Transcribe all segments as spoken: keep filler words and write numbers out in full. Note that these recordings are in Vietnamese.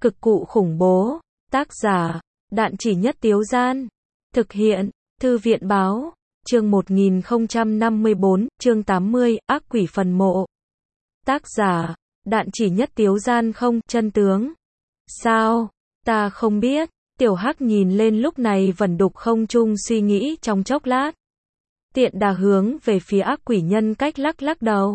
Cực cụ khủng bố. Tác giả, Đạn Chỉ Nhất Tiếu Gian. Thực hiện, Thư viện Báo. Chương một nghìn không trăm năm mươi bốn, chương tám mươi, Ác Quỷ Phần Mộ. Tác giả, Đạn Chỉ Nhất Tiếu Gian. Không, chân tướng. Sao? Ta không biết. Tiểu Hắc nhìn lên lúc này vẩn đục không trung suy nghĩ trong chốc lát. Tiện đà hướng về phía ác quỷ nhân cách lắc lắc đầu.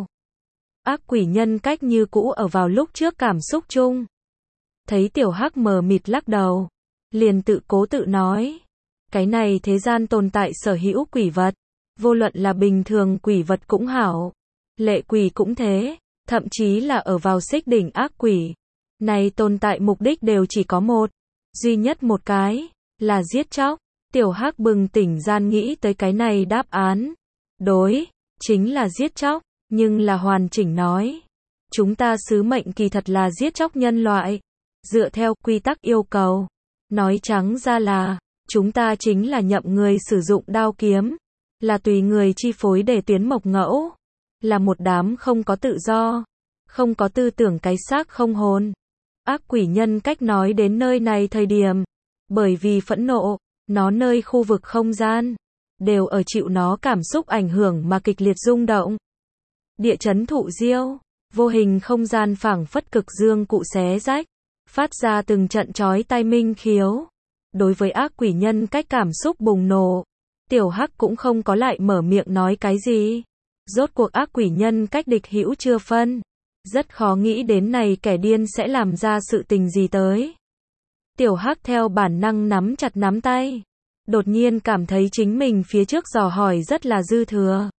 Ác quỷ nhân cách như cũ ở vào lúc trước cảm xúc chung. Thấy Tiểu Hắc mờ mịt lắc đầu, liền tự cố tự nói. Cái này thế gian tồn tại sở hữu quỷ vật. Vô luận là bình thường quỷ vật cũng hảo. Lệ quỷ cũng thế. Thậm chí là ở vào xích đỉnh ác quỷ. Này tồn tại mục đích đều chỉ có một. Duy nhất một cái. Là giết chóc. Tiểu Hắc bừng tỉnh gian nghĩ tới cái này đáp án. Đối. Chính là giết chóc. Nhưng là hoàn chỉnh nói. Chúng ta sứ mệnh kỳ thật là giết chóc nhân loại. Dựa theo quy tắc yêu cầu. Nói trắng ra là. Chúng ta chính là nhậm người sử dụng đao kiếm. Là tùy người chi phối để tuyến mộc ngẫu. Là một đám không có tự do. Không có tư tưởng cái xác không hồn. Ác quỷ nhân cách nói đến nơi này thời điểm. Bởi vì phẫn nộ. Nó nơi khu vực không gian. Đều ở chịu nó cảm xúc ảnh hưởng mà kịch liệt rung động. Địa chấn thụ diêu. Vô hình không gian phảng phất cực dương cụ xé rách. Phát ra từng trận chói tai minh khiếu. Đối với ác quỷ nhân cách cảm xúc bùng nổ. Tiểu Hắc cũng không có lại mở miệng nói cái gì. Rốt cuộc ác quỷ nhân cách địch hữu chưa phân. Rất khó nghĩ đến này kẻ điên sẽ làm ra sự tình gì tới. Tiểu Hắc theo bản năng nắm chặt nắm tay. Đột nhiên cảm thấy chính mình phía trước dò hỏi rất là dư thừa.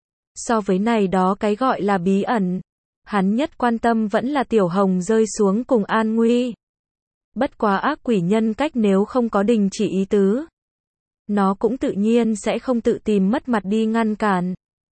So với này đó cái gọi là bí ẩn. Hắn nhất quan tâm vẫn là Tiểu Hồng rơi xuống cùng an nguy. Bất quá ác quỷ nhân cách nếu không có đình chỉ ý tứ. Nó cũng tự nhiên sẽ không tự tìm mất mặt đi ngăn cản.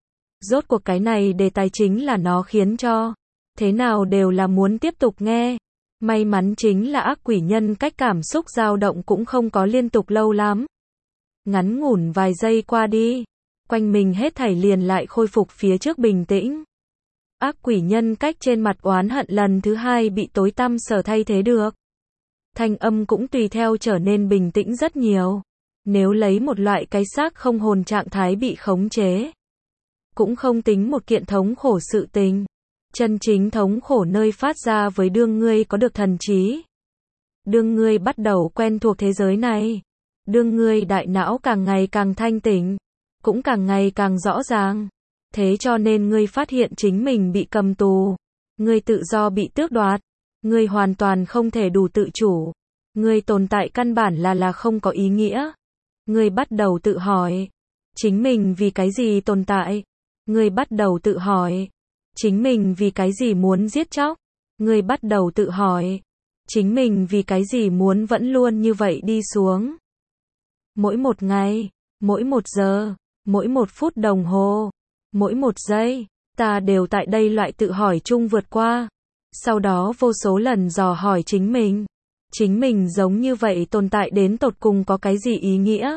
Rốt cuộc cái này đề tài chính là nó khiến cho. Thế nào đều là muốn tiếp tục nghe. May mắn chính là ác quỷ nhân cách cảm xúc dao động cũng không có liên tục lâu lắm. Ngắn ngủn vài giây qua đi. Quanh mình hết thảy liền lại khôi phục phía trước bình tĩnh. Ác quỷ nhân cách trên mặt oán hận lần thứ hai bị tối tăm sở thay thế được. Thanh âm cũng tùy theo trở nên bình tĩnh rất nhiều. Nếu lấy một loại cái xác không hồn trạng thái bị khống chế. Cũng không tính một kiện thống khổ sự tình. Chân chính thống khổ nơi phát ra với đương ngươi có được thần trí. Đương ngươi bắt đầu quen thuộc thế giới này. Đương ngươi đại não càng ngày càng thanh tỉnh. Cũng càng ngày càng rõ ràng. Thế cho nên ngươi phát hiện chính mình bị cầm tù. Ngươi tự do bị tước đoạt. Ngươi hoàn toàn không thể đủ tự chủ. Ngươi tồn tại căn bản là là không có ý nghĩa. Ngươi bắt đầu tự hỏi. Chính mình vì cái gì tồn tại? Ngươi bắt đầu tự hỏi. Chính mình vì cái gì muốn giết chóc? Ngươi bắt đầu tự hỏi. Chính mình vì cái gì muốn vẫn luôn như vậy đi xuống? Mỗi một ngày, mỗi một giờ, mỗi một phút đồng hồ, mỗi một giây, ta đều tại đây loại tự hỏi chung vượt qua. Sau đó vô số lần dò hỏi chính mình. Chính mình giống như vậy tồn tại đến tột cùng có cái gì ý nghĩa?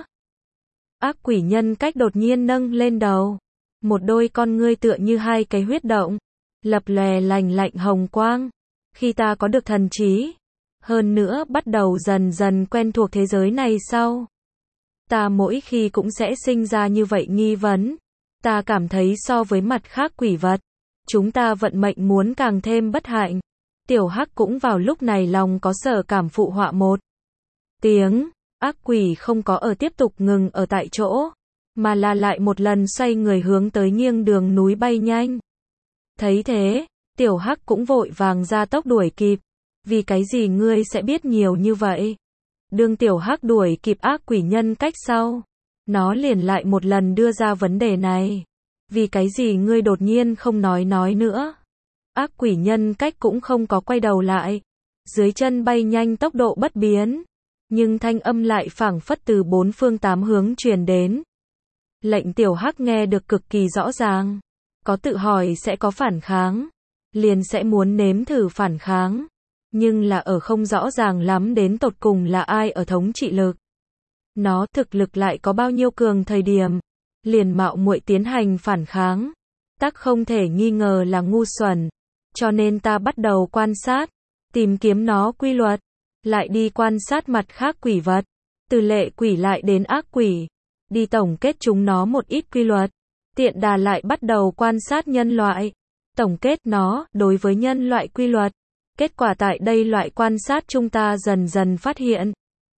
Ác quỷ nhân cách đột nhiên nâng lên đầu. Một đôi con ngươi tựa như hai cái huyết động. Lập lòe lành lạnh hồng quang. Khi ta có được thần trí. Hơn nữa bắt đầu dần dần quen thuộc thế giới này sau. Ta mỗi khi cũng sẽ sinh ra như vậy nghi vấn. Ta cảm thấy so với mặt khác quỷ vật. Chúng ta vận mệnh muốn càng thêm bất hạnh. Tiểu Hắc cũng vào lúc này lòng có sở cảm phụ họa một tiếng. Ác quỷ không có ở tiếp tục ngừng ở tại chỗ. Mà là lại một lần xoay người hướng tới nghiêng đường núi bay nhanh. Thấy thế, Tiểu Hắc cũng vội vàng ra tốc đuổi kịp. Vì cái gì ngươi sẽ biết nhiều như vậy? Đương Tiểu Hắc đuổi kịp ác quỷ nhân cách sau. Nó liền lại một lần đưa ra vấn đề này. Vì cái gì ngươi đột nhiên không nói nói nữa? Ác quỷ nhân cách cũng không có quay đầu lại. Dưới chân bay nhanh tốc độ bất biến. Nhưng thanh âm lại phảng phất từ bốn phương tám hướng truyền đến. Lệnh Tiểu Hắc nghe được cực kỳ rõ ràng. Có tự hỏi sẽ có phản kháng. Liền sẽ muốn nếm thử phản kháng. Nhưng là ở không rõ ràng lắm đến tột cùng là ai ở thống trị lực. Nó thực lực lại có bao nhiêu cường thời điểm. Liền mạo muội tiến hành phản kháng. Tắc không thể nghi ngờ là ngu xuẩn. Cho nên ta bắt đầu quan sát. Tìm kiếm nó quy luật. lại đi quan sát mặt khác quỷ vật, từ lệ quỷ lại đến ác quỷ, đi tổng kết chúng nó một ít quy luật, tiện đà lại bắt đầu quan sát nhân loại, tổng kết nó đối với nhân loại quy luật. Kết quả tại đây loại quan sát chúng ta dần dần phát hiện,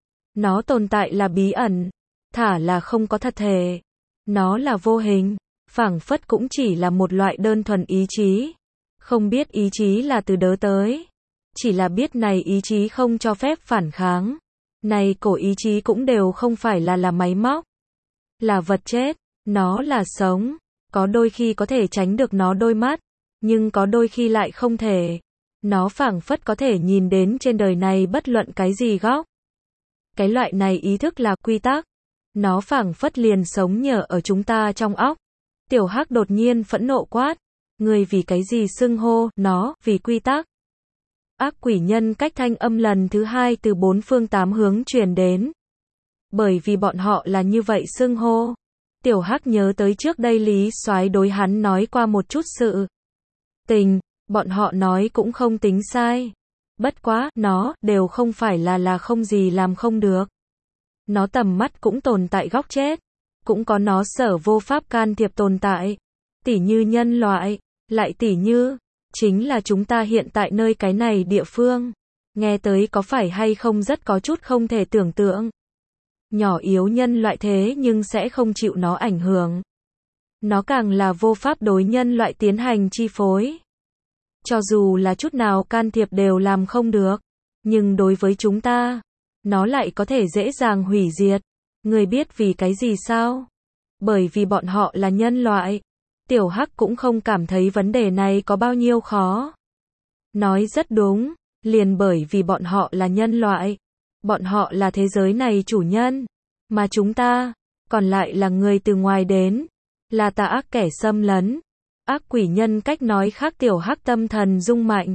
nó tồn tại là bí ẩn, thả là không có thật thể, nó là vô hình, phảng phất cũng chỉ là một loại đơn thuần ý chí, không biết ý chí là từ đớ tới, chỉ là biết này ý chí không cho phép phản kháng, này cổ ý chí cũng đều không phải là là máy móc, là vật chết, nó là sống, có đôi khi có thể tránh được nó đôi mắt, nhưng có đôi khi lại không thể. Nó phảng phất có thể nhìn đến trên đời này bất luận cái gì góc. Cái loại này ý thức là quy tắc. Nó phảng phất liền sống nhờ ở chúng ta trong óc. Tiểu Hắc đột nhiên phẫn nộ quát. Người vì cái gì xưng hô, nó, vì quy tắc. Ác quỷ nhân cách thanh âm lần thứ hai từ bốn phương tám hướng truyền đến. Bởi vì bọn họ là như vậy xưng hô. Tiểu Hắc nhớ tới trước đây Lý Soái đối hắn nói qua một chút sự tình. Bọn họ nói cũng không tính sai. Bất quá, nó, đều không phải là là không gì làm không được. Nó tầm mắt cũng tồn tại góc chết. Cũng có nó sở vô pháp can thiệp tồn tại. Tỉ như nhân loại, lại tỉ như, chính là chúng ta hiện tại nơi cái này địa phương. Nghe tới có phải hay không rất có chút không thể tưởng tượng. Nhỏ yếu nhân loại thế nhưng sẽ không chịu nó ảnh hưởng. Nó càng là vô pháp đối nhân loại tiến hành chi phối. Cho dù là chút nào can thiệp đều làm không được, nhưng đối với chúng ta, nó lại có thể dễ dàng hủy diệt. Người biết vì cái gì sao? Bởi vì bọn họ là nhân loại. Tiểu Hắc cũng không cảm thấy vấn đề này có bao nhiêu khó. Nói rất đúng, liền bởi vì bọn họ là nhân loại. Bọn họ là thế giới này chủ nhân, mà chúng ta, còn lại là người từ ngoài đến, là tà ác kẻ xâm lấn. Ác quỷ nhân cách nói khác. Tiểu Hắc tâm thần rung mạnh.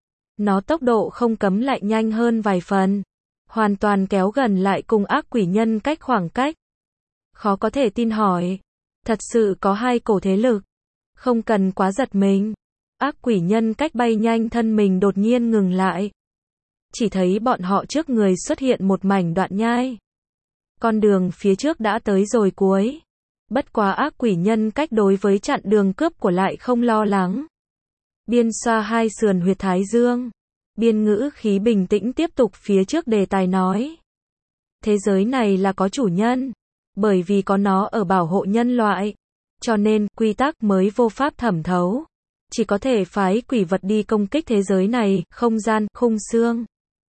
Nó tốc độ không cấm lại nhanh hơn vài phần. Hoàn toàn kéo gần lại cùng ác quỷ nhân cách khoảng cách. Khó có thể tin hỏi. Thật sự có hai cổ thế lực. Không cần quá giật mình. Ác quỷ nhân cách bay nhanh thân mình đột nhiên ngừng lại. Chỉ thấy bọn họ trước người xuất hiện một mảnh đoạn nhai. Con đường phía trước đã tới rồi cuối. Bất quá ác quỷ nhân cách đối với chặn đường cướp của lại không lo lắng. Biên xoa hai sườn huyệt thái dương. Biên ngữ khí bình tĩnh tiếp tục phía trước đề tài nói. Thế giới này là có chủ nhân. Bởi vì có nó ở bảo hộ nhân loại. Cho nên, quy tắc mới vô pháp thẩm thấu. Chỉ có thể phái quỷ vật đi công kích thế giới này, không gian, khung xương.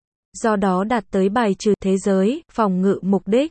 Do đó đạt tới bài trừ thế giới, phòng ngự mục đích.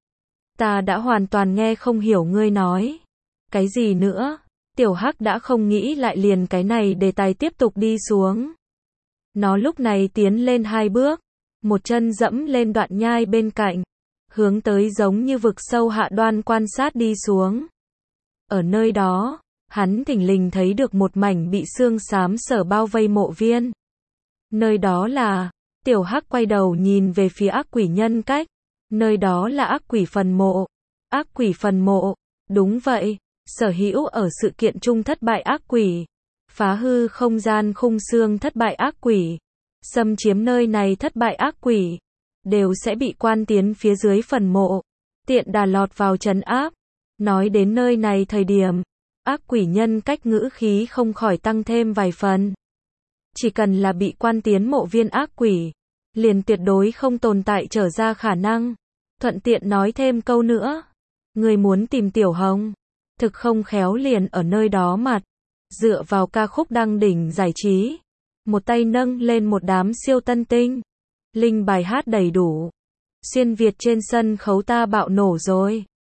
Ta đã hoàn toàn nghe không hiểu ngươi nói. Cái gì nữa? Tiểu Hắc đã không nghĩ lại liền cái này đề tài tiếp tục đi xuống. Nó lúc này tiến lên hai bước. Một chân dẫm lên đoạn nhai bên cạnh. Hướng tới giống như vực sâu hạ đoan quan sát đi xuống. Ở nơi đó, hắn thình lình thấy được một mảnh bị xương xám sở bao vây mộ viên. Nơi đó là, Tiểu Hắc quay đầu nhìn về phía ác quỷ nhân cách. Nơi đó là ác quỷ phần mộ. Ác quỷ phần mộ. Đúng vậy. Sở hữu ở sự kiện chung thất bại ác quỷ. Phá hư không gian khung xương thất bại ác quỷ. Xâm chiếm nơi này thất bại ác quỷ. Đều sẽ bị quan tiến phía dưới phần mộ. Tiện đà lọt vào trấn áp. Nói đến nơi này thời điểm. Ác quỷ nhân cách ngữ khí không khỏi tăng thêm vài phần. Chỉ cần là bị quan tiến mộ viên ác quỷ. Liền tuyệt đối không tồn tại trở ra khả năng. Thuận tiện nói thêm câu nữa. Người muốn tìm Tiểu Hồng. Thực không khéo liền ở nơi đó mặt. Dựa vào ca khúc đăng đỉnh giải trí. Một tay nâng lên một đám siêu tân tinh. Linh bài hát đầy đủ. Xuyên Việt trên sân khấu ta bạo nổ rồi.